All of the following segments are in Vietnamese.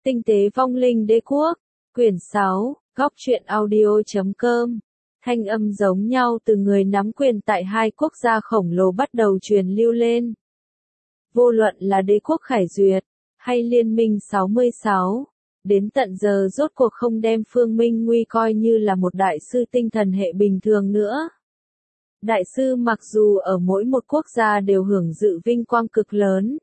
Tinh tế vong linh đế quốc, quyển 6, góc truyện audio.com. Thanh âm giống nhau từ người nắm quyền tại hai quốc gia khổng lồ bắt đầu truyền lưu lên. Vô luận là đế quốc Khải Duyệt, hay Liên minh 66, đến tận giờ rốt cuộc không đem Phương Minh Nguy coi như là một đại sư tinh thần hệ bình thường nữa. Đại sư mặc dù ở mỗi một quốc gia đều hưởng dự vinh quang cực lớn.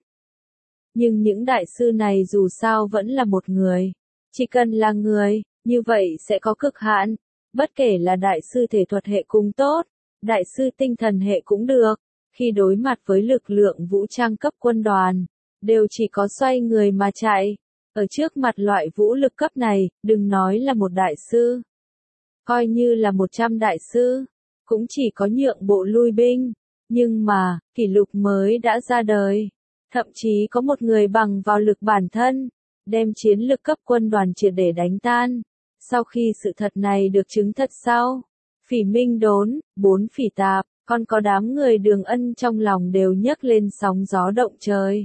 Nhưng những đại sư này dù sao vẫn là một người. Chỉ cần là người, như vậy sẽ có cực hạn. Bất kể là đại sư thể thuật hệ cũng tốt, đại sư tinh thần hệ cũng được. Khi đối mặt với lực lượng vũ trang cấp quân đoàn, đều chỉ có xoay người mà chạy. Ở trước mặt loại vũ lực cấp này, đừng nói là một đại sư. Coi như là 100 đại sư, cũng chỉ có nhượng bộ lui binh. Nhưng mà, kỷ lục mới đã ra đời. Thậm chí có một người bằng vào lực bản thân, đem chiến lực cấp quân đoàn triệt để đánh tan. Sau khi sự thật này được chứng thật sau, Phỉ Minh Đốn, 4 Phỉ Tạp, còn có đám người Đường Ân trong lòng đều nhấc lên sóng gió động trời.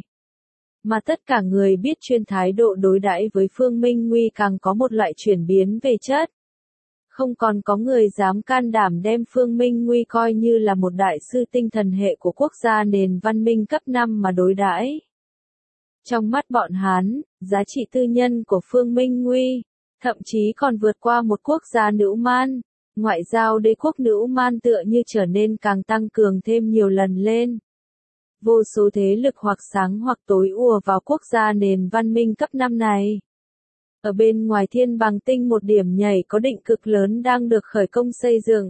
Mà tất cả người biết chuyên thái độ đối đãi với Phương Minh Nguy càng có một loại chuyển biến về chất. Không còn có người dám can đảm đem Phương Minh Nguy coi như là một đại sư tinh thần hệ của quốc gia nền văn minh cấp 5 mà đối đãi. Trong mắt bọn hắn, giá trị tư nhân của Phương Minh Nguy, thậm chí còn vượt qua một quốc gia nữ man. Ngoại giao đế quốc nữ man tựa như trở nên càng tăng cường thêm nhiều lần lên. Vô số thế lực hoặc sáng hoặc tối ùa vào quốc gia nền văn minh cấp 5 này. Ở bên ngoài Thiên Bằng Tinh một điểm nhảy có định cực lớn đang được khởi công xây dựng.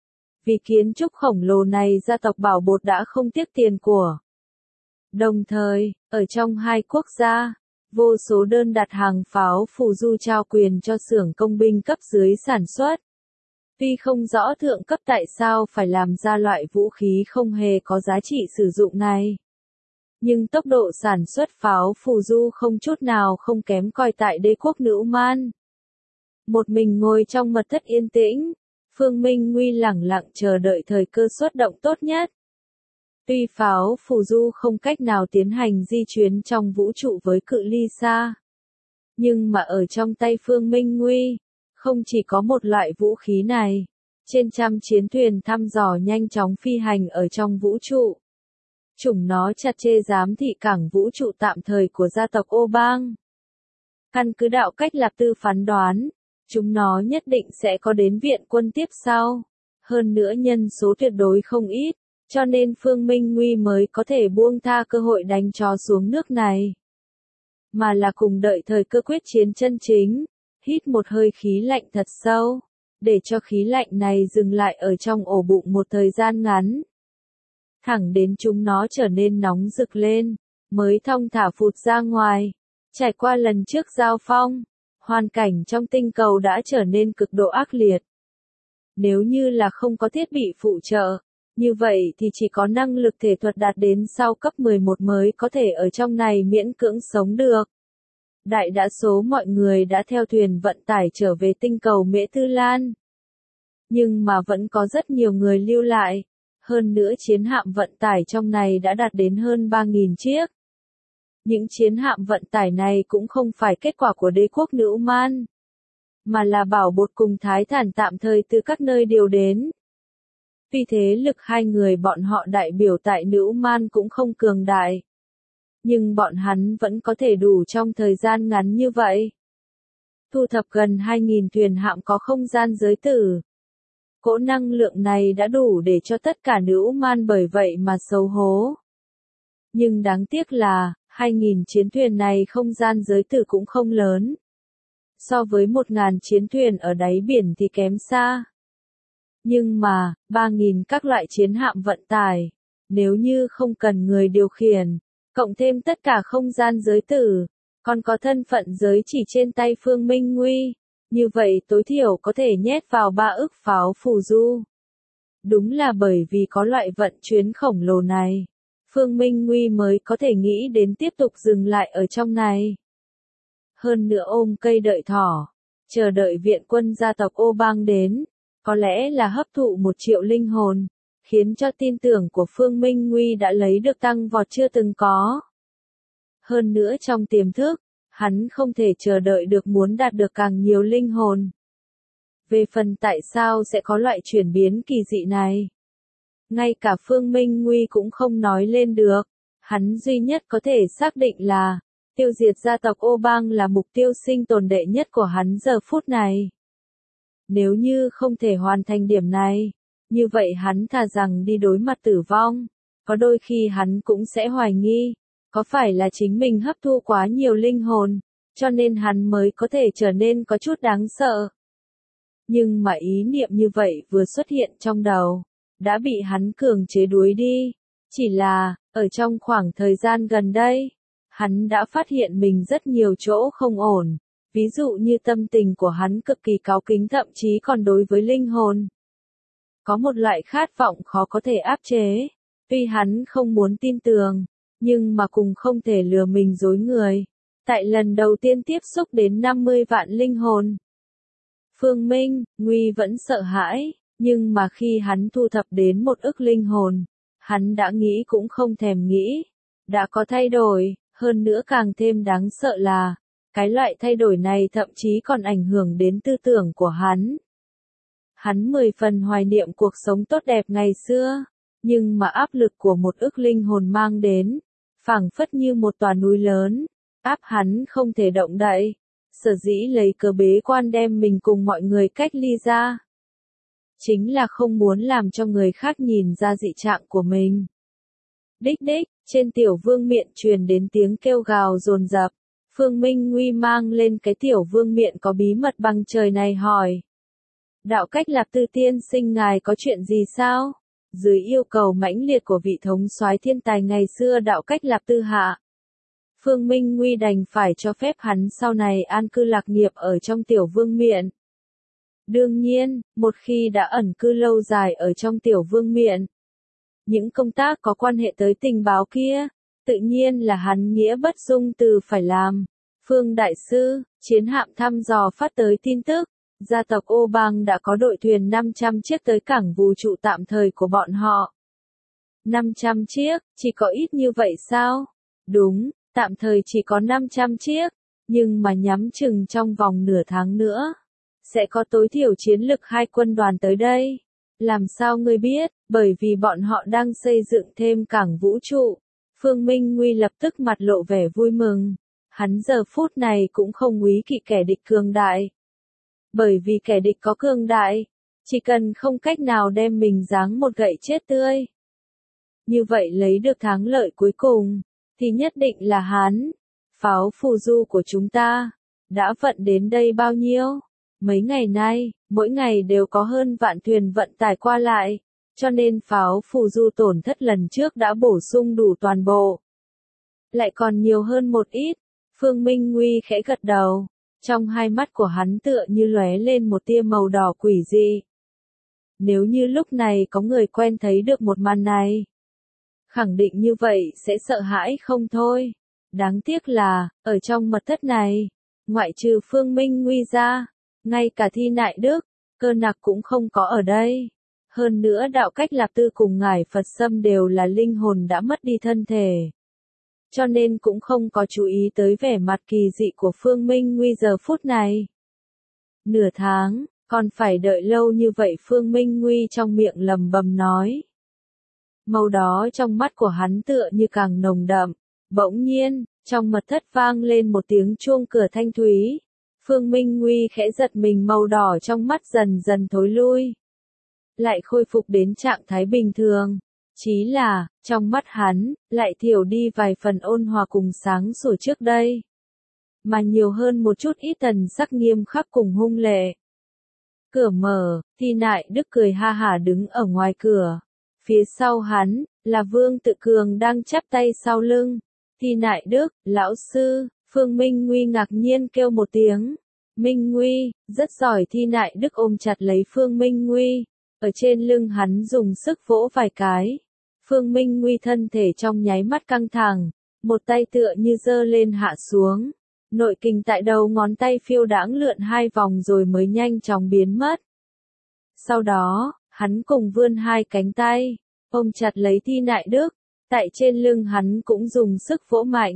Vì kiến trúc khổng lồ này gia tộc Bảo Bột đã không tiếc tiền của. Đồng thời, ở trong hai quốc gia, vô số đơn đặt hàng pháo phù du trao quyền cho xưởng công binh cấp dưới sản xuất. Tuy không rõ thượng cấp tại sao phải làm ra loại vũ khí không hề có giá trị sử dụng này. Nhưng tốc độ sản xuất pháo phù du không chút nào không kém cỏi tại đế quốc Nữ Man. Một mình ngồi trong mật thất yên tĩnh, Phương Minh Nguy lẳng lặng chờ đợi thời cơ xuất động tốt nhất. Tuy pháo phù du không cách nào tiến hành di chuyển trong vũ trụ với cự ly xa. Nhưng mà ở trong tay Phương Minh Nguy, không chỉ có một loại vũ khí này. Trên trăm chiến thuyền thăm dò nhanh chóng phi hành ở trong vũ trụ. Chúng nó chặt chẽ giám thị cảng vũ trụ tạm thời của gia tộc Ô Bang. Căn cứ đạo cách Lạp Tư phán đoán, chúng nó nhất định sẽ có đến viện quân tiếp sau. Hơn nữa nhân số tuyệt đối không ít, cho nên Phương Minh Nguy mới có thể buông tha cơ hội đánh chó xuống nước này. Mà là cùng đợi thời cơ quyết chiến chân chính, hít một hơi khí lạnh thật sâu, để cho khí lạnh này dừng lại ở trong ổ bụng một thời gian ngắn. Thẳng đến chúng nó trở nên nóng rực lên, mới thong thả phụt ra ngoài. Trải qua lần trước giao phong, hoàn cảnh trong tinh cầu đã trở nên cực độ ác liệt. Nếu như là không có thiết bị phụ trợ, như vậy thì chỉ có năng lực thể thuật đạt đến sau cấp 11 mới có thể ở trong này miễn cưỡng sống được. Đại đa số mọi người đã theo thuyền vận tải trở về tinh cầu Mễ Tư Lan. Nhưng mà vẫn có rất nhiều người lưu lại. Hơn nữa chiến hạm vận tải trong này đã đạt đến hơn 3.000 chiếc. Những chiến hạm vận tải này cũng không phải kết quả của đế quốc Nữ Man, mà là Bảo Bột cùng Thái Thản tạm thời từ các nơi điều đến. Vì thế lực hai người bọn họ đại biểu tại Nữ Man cũng không cường đại. Nhưng bọn hắn vẫn có thể đủ trong thời gian ngắn như vậy. Thu thập gần 2.000 thuyền hạm có không gian giới tử. Cỗ năng lượng này đã đủ để cho tất cả Nữ Man bởi vậy mà xấu hố. Nhưng đáng tiếc là, 2.000 chiến thuyền này không gian giới tử cũng không lớn. So với 1.000 chiến thuyền ở đáy biển thì kém xa. Nhưng mà, 3.000 các loại chiến hạm vận tải, nếu như không cần người điều khiển, cộng thêm tất cả không gian giới tử, còn có thân phận giới chỉ trên tay Phương Minh Nguy. Như vậy tối thiểu có thể nhét vào 3 ức pháo phù du. Đúng là bởi vì có loại vận chuyển khổng lồ này, Phương Minh Nguy mới có thể nghĩ đến tiếp tục dừng lại ở trong này. Hơn nữa ôm cây đợi thỏ, chờ đợi viện quân gia tộc Ô Bang đến, có lẽ là hấp thụ 1 triệu linh hồn, khiến cho tin tưởng của Phương Minh Nguy đã lấy được tăng vọt chưa từng có. Hơn nữa trong tiềm thức, Hắn không thể chờ đợi được muốn đạt được càng nhiều linh hồn. Về phần tại sao sẽ có loại chuyển biến kỳ dị này, ngay cả Phương Minh Nguy cũng không nói lên được. Hắn duy nhất có thể xác định là, tiêu diệt gia tộc Ô Bang là mục tiêu sinh tồn đệ nhất của hắn giờ phút này. Nếu như không thể hoàn thành điểm này, như vậy hắn thà rằng đi đối mặt tử vong. Có đôi khi hắn cũng sẽ hoài nghi, có phải là chính mình hấp thu quá nhiều linh hồn, cho nên hắn mới có thể trở nên có chút đáng sợ. Nhưng mà ý niệm như vậy vừa xuất hiện trong đầu, đã bị hắn cường chế đuổi đi. Chỉ là, ở trong khoảng thời gian gần đây, hắn đã phát hiện mình rất nhiều chỗ không ổn. Ví dụ như tâm tình của hắn cực kỳ cáu kính, thậm chí còn đối với linh hồn. Có một loại khát vọng khó có thể áp chế. Tuy hắn không muốn tin tưởng, nhưng mà cùng không thể lừa mình dối người. Tại lần đầu tiên tiếp xúc đến 50 vạn linh hồn, Phương Minh Nguy vẫn sợ hãi, nhưng mà khi hắn thu thập đến 1 ức linh hồn, hắn đã nghĩ cũng không thèm nghĩ. Đã có thay đổi, hơn nữa càng thêm đáng sợ là, cái loại thay đổi này thậm chí còn ảnh hưởng đến tư tưởng của hắn. Hắn 10 phần hoài niệm cuộc sống tốt đẹp ngày xưa, nhưng mà áp lực của 1 ức linh hồn mang đến, phảng phất như một tòa núi lớn, áp hắn không thể động đậy. Sở dĩ lấy cớ bế quan đem mình cùng mọi người cách ly ra, chính là không muốn làm cho người khác nhìn ra dị trạng của mình. Đích đích, trên tiểu vương miện truyền đến tiếng kêu gào dồn dập. Phương Minh Nguy mang lên cái tiểu vương miện có bí mật bằng trời này hỏi. Đạo Cách Lạp Tư tiên sinh ngài có chuyện gì sao? Dưới yêu cầu mãnh liệt của vị thống soái thiên tài ngày xưa Đạo Cách Lạp Tư hạ, Phương Minh Nguy đành phải cho phép hắn sau này an cư lạc nghiệp ở trong tiểu vương miện. Đương nhiên, một khi đã ẩn cư lâu dài ở trong tiểu vương miện, những công tác có quan hệ tới tình báo kia, tự nhiên là hắn nghĩa bất dung từ phải làm. Phương Đại Sư, chiến hạm thăm dò phát tới tin tức, gia tộc Ô Bang đã có đội thuyền 500 chiếc tới cảng vũ trụ tạm thời của bọn họ. 500 chiếc, chỉ có ít như vậy sao? Đúng, tạm thời chỉ có 500 chiếc, nhưng mà nhắm chừng trong vòng nửa tháng nữa, sẽ có tối thiểu chiến lực 2 quân đoàn tới đây. Làm sao ngươi biết? Bởi vì bọn họ đang xây dựng thêm cảng vũ trụ. Phương Minh Nguy lập tức mặt lộ vẻ vui mừng. Hắn giờ phút này cũng không úy kỵ kẻ địch cường đại. Bởi vì kẻ địch có cường đại, chỉ cần không cách nào đem mình giáng một gậy chết tươi. Như vậy lấy được thắng lợi cuối cùng, thì nhất định là hắn. Pháo phù du của chúng ta, đã vận đến đây bao nhiêu? Mấy ngày nay, mỗi ngày đều có hơn vạn thuyền vận tải qua lại, cho nên pháo phù du tổn thất lần trước đã bổ sung đủ toàn bộ. Lại còn nhiều hơn một ít, Phương Minh Nguy khẽ gật đầu, trong hai mắt của hắn tựa như lóe lên một tia màu đỏ quỷ dị. Nếu như lúc này có người quen thấy được một màn này, khẳng định như vậy sẽ sợ hãi không thôi. Đáng tiếc là, ở trong mật thất này, ngoại trừ Phương Minh Nguy ra, ngay cả Thi Nại Đức, Cơ Nặc cũng không có ở đây. Hơn nữa Đạo Cách Lạp Tư cùng ngải Phật Sâm đều là linh hồn đã mất đi thân thể, cho nên cũng không có chú ý tới vẻ mặt kỳ dị của Phương Minh Nguy giờ phút này. Nửa tháng, còn phải đợi lâu như vậy? Phương Minh Nguy trong miệng lầm bầm nói. Màu đó trong mắt của hắn tựa như càng nồng đậm. Bỗng nhiên, trong mật thất vang lên một tiếng chuông cửa thanh thúy. Phương Minh Nguy khẽ giật mình, màu đỏ trong mắt dần dần thối lui, lại khôi phục đến trạng thái bình thường. Chí là, trong mắt hắn, lại thiểu đi vài phần ôn hòa cùng sáng sủa trước đây, mà nhiều hơn một chút ít thần sắc nghiêm khắc cùng hung lệ. Cửa mở, Thi Nại Đức cười ha hả đứng ở ngoài cửa. Phía sau hắn, là Vương Tự Cường đang chắp tay sau lưng. Thi Nại Đức, lão sư, Phương Minh Nguy ngạc nhiên kêu một tiếng. Minh Nguy, rất giỏi. Thi Nại Đức ôm chặt lấy Phương Minh Nguy, ở trên lưng hắn dùng sức vỗ vài cái. Phương Minh Nguy thân thể trong nháy mắt căng thẳng, một tay tựa như giơ lên hạ xuống. Nội kình tại đầu ngón tay phiêu đãng lượn 2 vòng rồi mới nhanh chóng biến mất. Sau đó, hắn cùng vươn 2 cánh tay, ôm chặt lấy Thi Nại Đức, tại trên lưng hắn cũng dùng sức vỗ mạnh,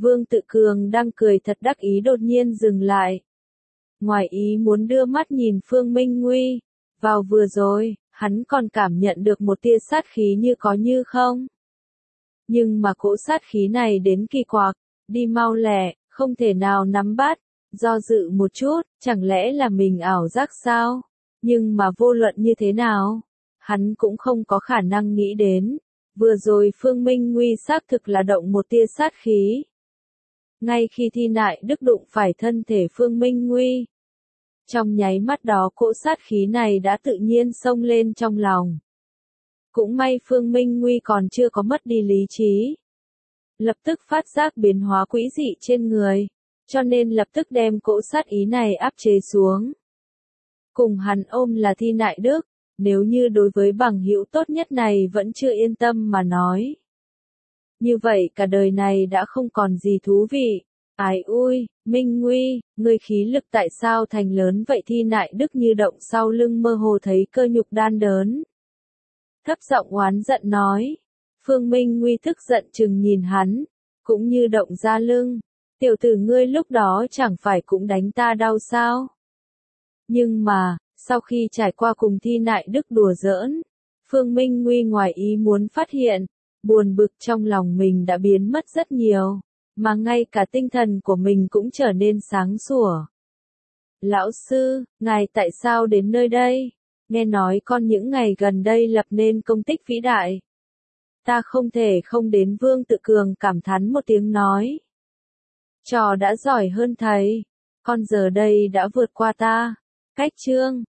Vương Tự Cường đang cười thật đắc ý đột nhiên dừng lại. Ngoài ý muốn đưa mắt nhìn Phương Minh Nguy. Vào vừa rồi, hắn còn cảm nhận được một tia sát khí như có như không. Nhưng mà cỗ sát khí này đến kỳ quặc, đi mau lẹ, không thể nào nắm bắt. Do dự một chút, chẳng lẽ là mình ảo giác sao? Nhưng mà vô luận như thế nào, hắn cũng không có khả năng nghĩ đến. Vừa rồi Phương Minh Nguy xác thực là động một tia sát khí. Ngay khi Thi Nại Đức đụng phải thân thể Phương Minh Nguy, trong nháy mắt đó cỗ sát khí này đã tự nhiên xông lên trong lòng. Cũng may Phương Minh Nguy còn chưa có mất đi lý trí. Lập tức phát giác biến hóa quỷ dị trên người, cho nên lập tức đem cỗ sát ý này áp chế xuống. Cùng hắn ôm là Thi Nại Đức, nếu như đối với bằng hữu tốt nhất này vẫn chưa yên tâm mà nói. Như vậy cả đời này đã không còn gì thú vị. Ái ui, Minh Nguy, ngươi khí lực tại sao thành lớn vậy? Thi Nại Đức như động sau lưng mơ hồ thấy cơ nhục đan đớn. Thấp giọng oán giận nói. Phương Minh Nguy tức giận chừng nhìn hắn, cũng như động ra lưng. Tiểu tử ngươi lúc đó chẳng phải cũng đánh ta đau sao? Nhưng mà, sau khi trải qua cùng Thi Nại Đức đùa giỡn, Phương Minh Nguy ngoài ý muốn phát hiện, buồn bực trong lòng mình đã biến mất rất nhiều, mà ngay cả tinh thần của mình cũng trở nên sáng sủa. Lão sư, ngài tại sao đến nơi đây? Nghe nói con những ngày gần đây lập nên công tích vĩ đại. Ta không thể không đến. Vương Tự Cường cảm thán một tiếng nói. Trò đã giỏi hơn thầy, con giờ đây đã vượt qua ta. Cách chương